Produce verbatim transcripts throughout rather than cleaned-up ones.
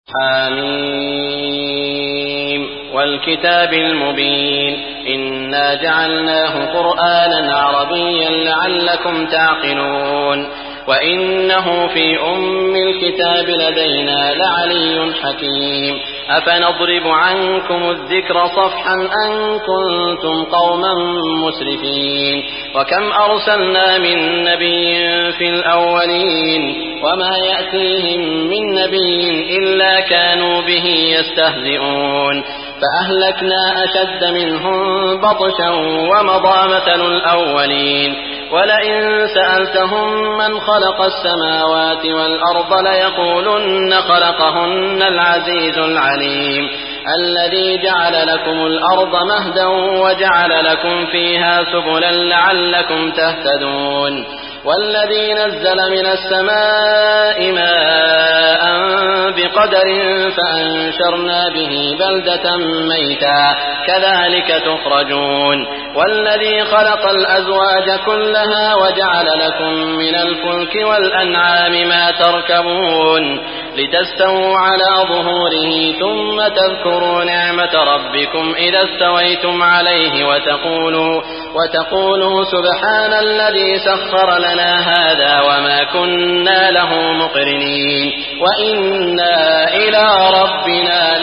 حميم والكتاب المبين إنا جعلناه قرآنا عربيا لعلكم تعقلون وإنه في أم الكتاب لدينا لعلي حكيم أفنضرب عنكم الذكر صفحا أن كنتم قوما مسرفين وكم أرسلنا من نبي في الأولين وما يأتيهم من نبي إلا كانوا به يستهزئون فأهلكنا أشد منهم بطشا ومضى مثل الأولين ولئن سألتهم من خلق السماوات والأرض ليقولن خلقهن العزيز العليم الذي جعل لكم الأرض مهدا وجعل لكم فيها سبلا لعلكم تهتدون والذي نزل من السماء ماء بقدر فأنشرنا به بلدة ميتا كذلك تخرجون والذي خلق الأزواج كلها وجعل لكم من الفلك والأنعام ما تركبون لتستووا على ظهوره ثم تذكروا نعمة ربكم إذا استويتم عليه وتقولوا, وتقولوا سبحان الذي سخر لنا هذا وما كنا له مقرنين وإنا إلى ربنا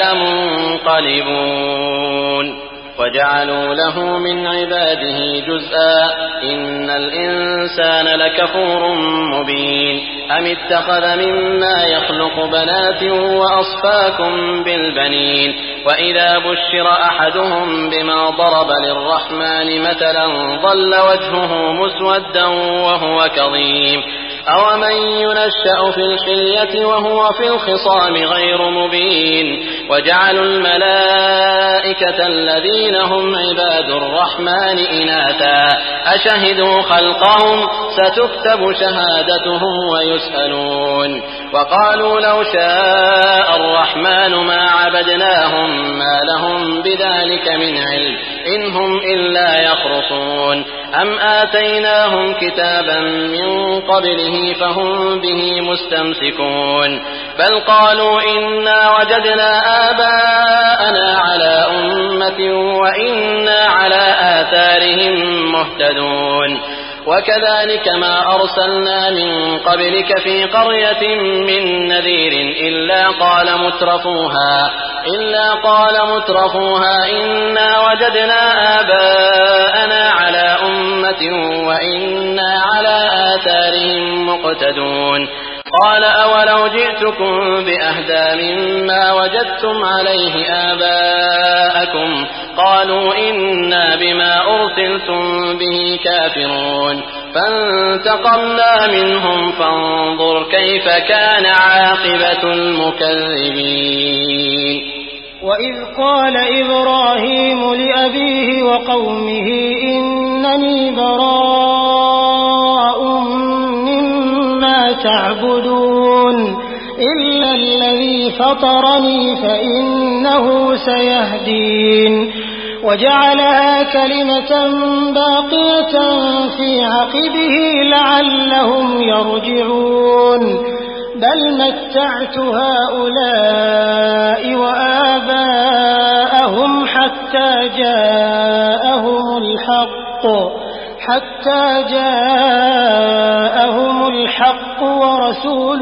لمنقلبون وجعلوا له من عباده جزءا إن الإنسان لكفور مبين أم اتخذ مما يخلق بنات وأصفاكم بالبنين وإذا بشر أحدهم بما ضرب للرحمن مثلا ظل وجهه مسودا وهو كظيم أومن ينشأ في الحلية وهو في الخصام غير مبين وجعلوا الملائكة الذين هم عباد الرحمن إناثا أشهدوا خلقهم ستكتب شهادتهم ويسألون وقالوا لو شاء الرحمن ما عبدناهم ما لهم بذلك من علم إن هم إلا يخرصون أم آتيناهم كتابا من قبله فهم به مستمسكون بل قالوا إنا وجدنا آباءنا على أمة وإنا على آثارهم مهتدون وكذلك ما أرسلنا من قبلك في قرية من نذير إلا قال مترفوها إلا قال مترفوها إنا وجدنا آباءنا على أمة وإنا على آثارهم مقتدون قال أولو جئتكم بأهدى مما وجدتم عليه آباءكم قالوا إنا بما أرسلتم به كافرون فانتقمنا منهم فانظر كيف كان عاقبة المكذبين وإذ قال إبراهيم لأبيه وقومه إنني براء مما تعبدون إلا الذي فطرني فإنه سيهدين وجعلها كلمة باقية في عقبه لعلهم يرجعون بل متعت هؤلاء وآباءهم حتى جاءهم الحق حتى جاءهم الحق ورسول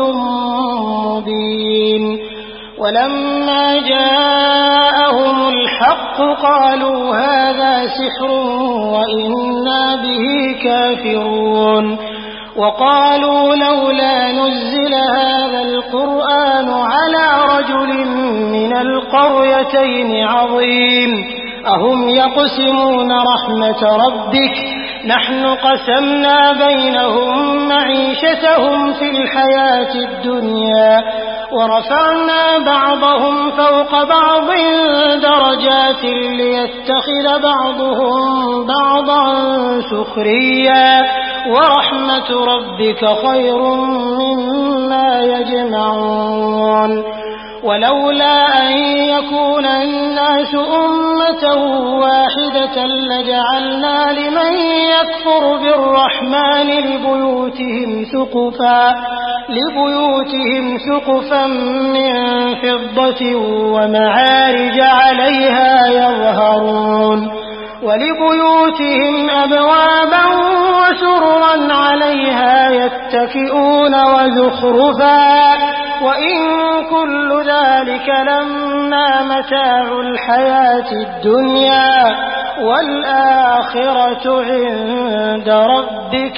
مبين ولما جاءهم الحق قالوا هذا سحر وإنا به كافرون وقالوا لولا نزل هذا القرآن على رجل من القريتين عظيم أهم يقسمون رحمة ربك نحن قسمنا بينهم معيشتهم في الحياة الدنيا ورفعنا بعضهم فوق بعض درجات ليتخذ بعضهم بعضا سخريا ورحمة ربك خير مما يجمعون ولولا أن يكون الناس أمة واحدة لجعلنا لمن يكفر بالرحمن لبيوتهم سقفا لبيوتهم سقفا من فضة ومعارج عليها يظهرون ولبيوتهم أبوابا وسررا عليها يتكئون وزخرفا وإن كل ذلك لما متاع الحياة الدنيا والآخرة عند ربك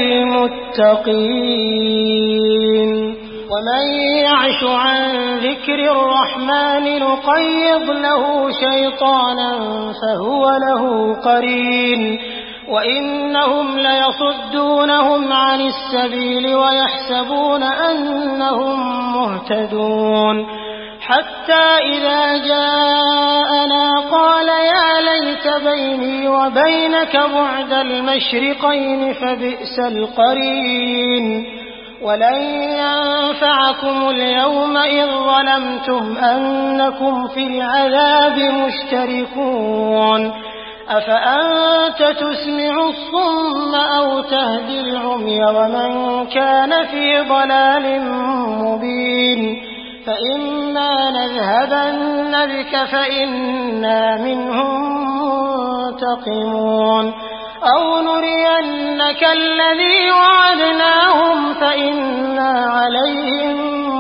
للمتقين ومن يعش عن ذكر الرحمن نقيض له شيطانا فهو له قرين وإنهم ليصدونهم عن السبيل ويحسبون أنهم مهتدون حتى إذا جاءنا قال يا ليت بيني وبينك بعد المشرقين فبئس القرين ولن ينفعكم اليوم إذ ظلمتم أنكم في العذاب مشتركون أفأنت تسمع الصم أو تهدي العمي ومن كان في ضلال مبين فإما نذهبن بك فإنا منهم منتقمون أو نرينك الذي وعدناهم فإنا عليهم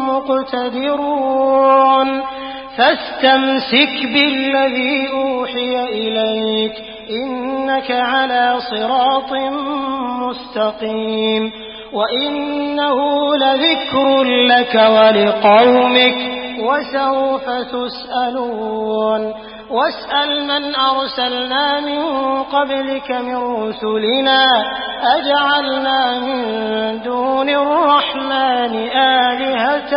مقتدرون فاستمسك بالذي أوحي إليك إنك على صراط مستقيم وإنه لذكر لك ولقومك وسوف تسألون واسأل من أرسلنا من قبلك من رسلنا أجعلنا من دون الرحمن آلهة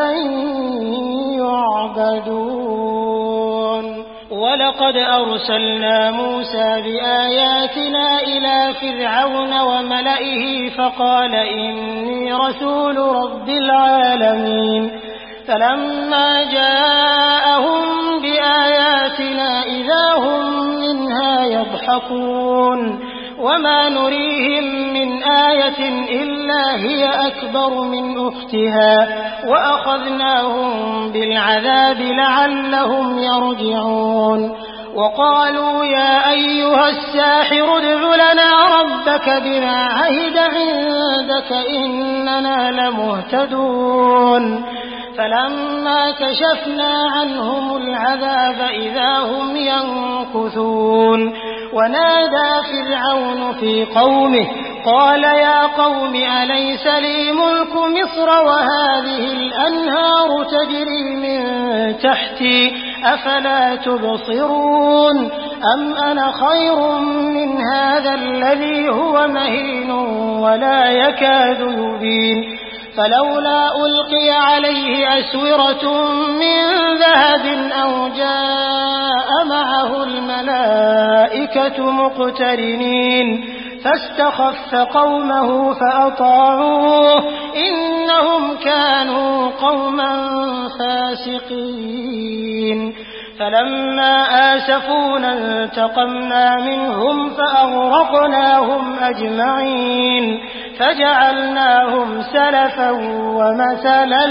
يعبدون ولقد أرسلنا موسى بآياتنا إلى فرعون وملئه فقال إني رسول رب العالمين فلما جاءهم بآياتنا إذا هم منها يضحكون وما نريهم من آية إلا هي أكبر من أختها وأخذناهم بالعذاب لعلهم يرجعون وقالوا يا أيها الساحر ادع لنا ربك بما عهد عندك إننا لمهتدون فلما كشفنا عنهم العذاب إذا هم ينكثون ونادى فرعون في قومه قال يا قوم أليس لي ملك مصر وهذه الأنهار تجري من تحتي أفلا تبصرون أم أنا خير من هذا الذي هو مهين ولا يكاد يبين فلولا ألقي عليه أسورة من ذهب أو جاء معه الملائكة مقترنين فاستخف قومه فأطاعوه إنهم كانوا قوما فاسقين فلما آسفونا انتقمنا منهم فأغرقناهم أجمعين فجعلناهم سلفا ومثلا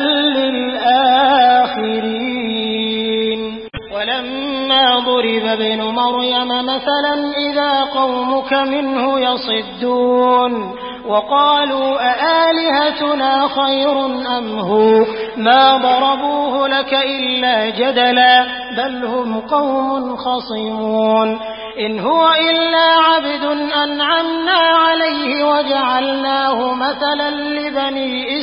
للآخرين ولما ضرب ابن مريم مثلا إذا قومك منه يصدون وقالوا أآلهتنا خير أم هو ما ضربوه لك إلا جدلا بل هم قوم خصمون إن هو إلا عبد أنعمنا عليه وجعلناه مثلا لبني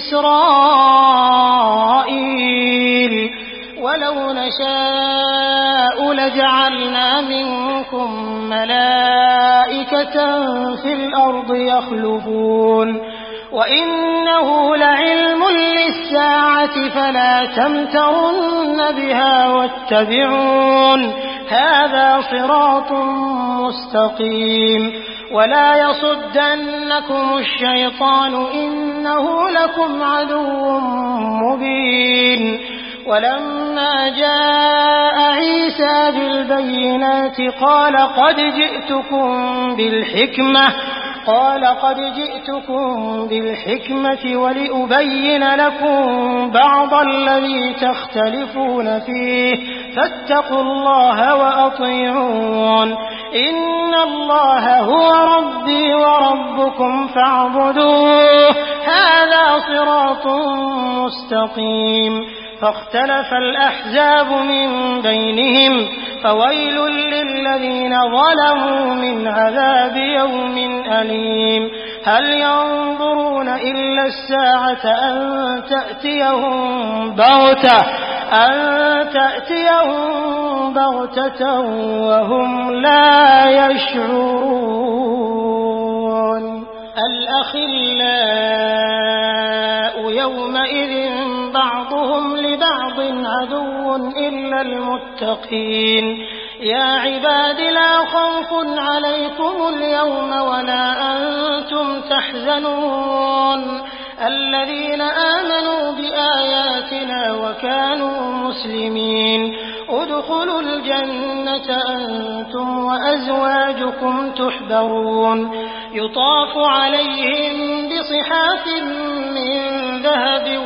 إسرائيل ولو نشاء لجعلنا منكم ملائكة في الأرض يخلفون وإنه لعلم للساعة فلا تمترن بها واتبعون هذا صراط مستقيم ولا يصدنكم الشيطان إنه لكم عدو مبين ولما جاء عيسى بالبينات قال قد جئتكم بالحكمة قال قد جئتكم بالحكمة ولأبين لكم بعض الذي تختلفون فيه فاتقوا الله وأطيعون إن الله هو ربي وربكم فاعبدوه هذا صراط مستقيم فاختلف الأحزاب من بينهم فويل للذين ظلموا من عذاب يوم أليم هل ينظرون إلا الساعة أن تأتيهم بغتة أن تأتيهم بغتة وهم لا يشعرون الأخلاء يومئذ بعضهم لبعض عدو إلا المتقين يا عباد لا خوف عليكم اليوم ولا أنتم تحزنون الذين آمنوا بآياتنا وكانوا مسلمين ادخلوا الجنة أنتم وأزواجكم تحبرون يطاف عليهم بصحاف من ذهب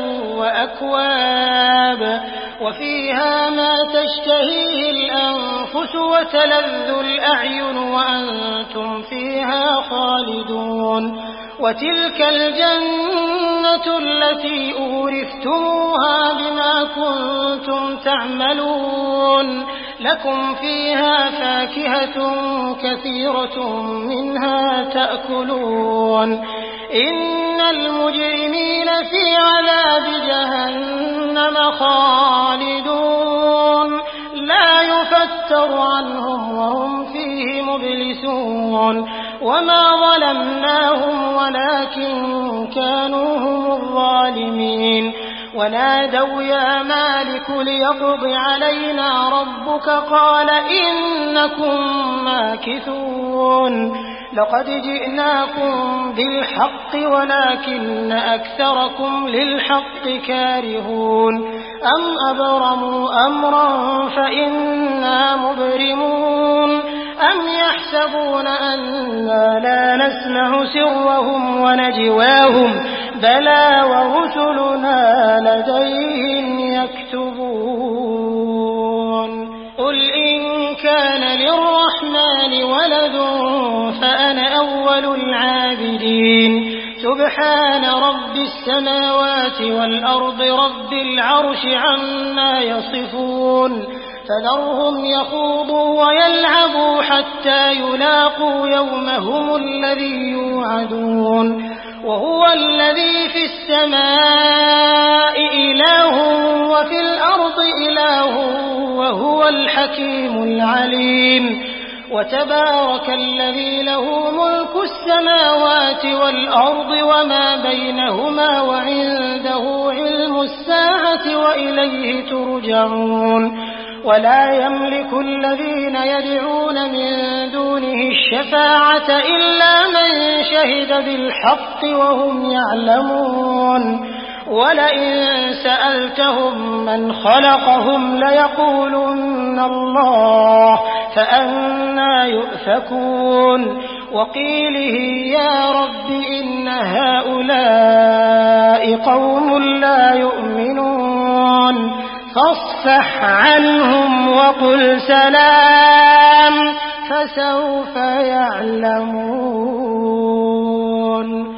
وأكواب وفيها ما تشتهيه الأنفس وتلذ الأعين وأنتم فيها خالدون وتلك الجنة التي أورثتموها بما كنتم تعملون لكم فيها فاكهة كثيرة منها تأكلون إن المجرمين في عذاب جهنم خالدون لا يفتر عنهم وهم فيه مبلسون وما ظلمناهم ولكن كانوا هم الظالمين ونادوا يا مالك ليقض علينا ربك قال إنكم ماكثون لقد جئناكم بالحق ولكن أكثركم للحق كارهون أم أبرموا أمرا فإنا مبرمون أم يحسبون أنا لا نسمع سرهم ونجواهم بلى ورسلنا لديهم يكتبون قل إن كان للرحمن ولد فأنا أول العابدين سبحان رب السماوات والأرض رب العرش عما يصفون فذرهم يخوضوا ويلعبوا حتى يلاقوا يومهم الذي يوعدون وهو الذي في السماء إله وفي الأرض إله وهو الحكيم العليم وتبارك الذي له ملك السماوات والأرض وما بينهما وعنده علم الساعة وإليه ترجعون ولا يملك الذين يدعون من دونه الشفاعة إلا من شهد بالحق وهم يعلمون ولئن سألتهم من خلقهم ليقولن الله فأنى يؤفكون وقيله يا رب إن هؤلاء قوم لا يؤمنون فاصفح عنهم وقل سلام فسوف يعلمون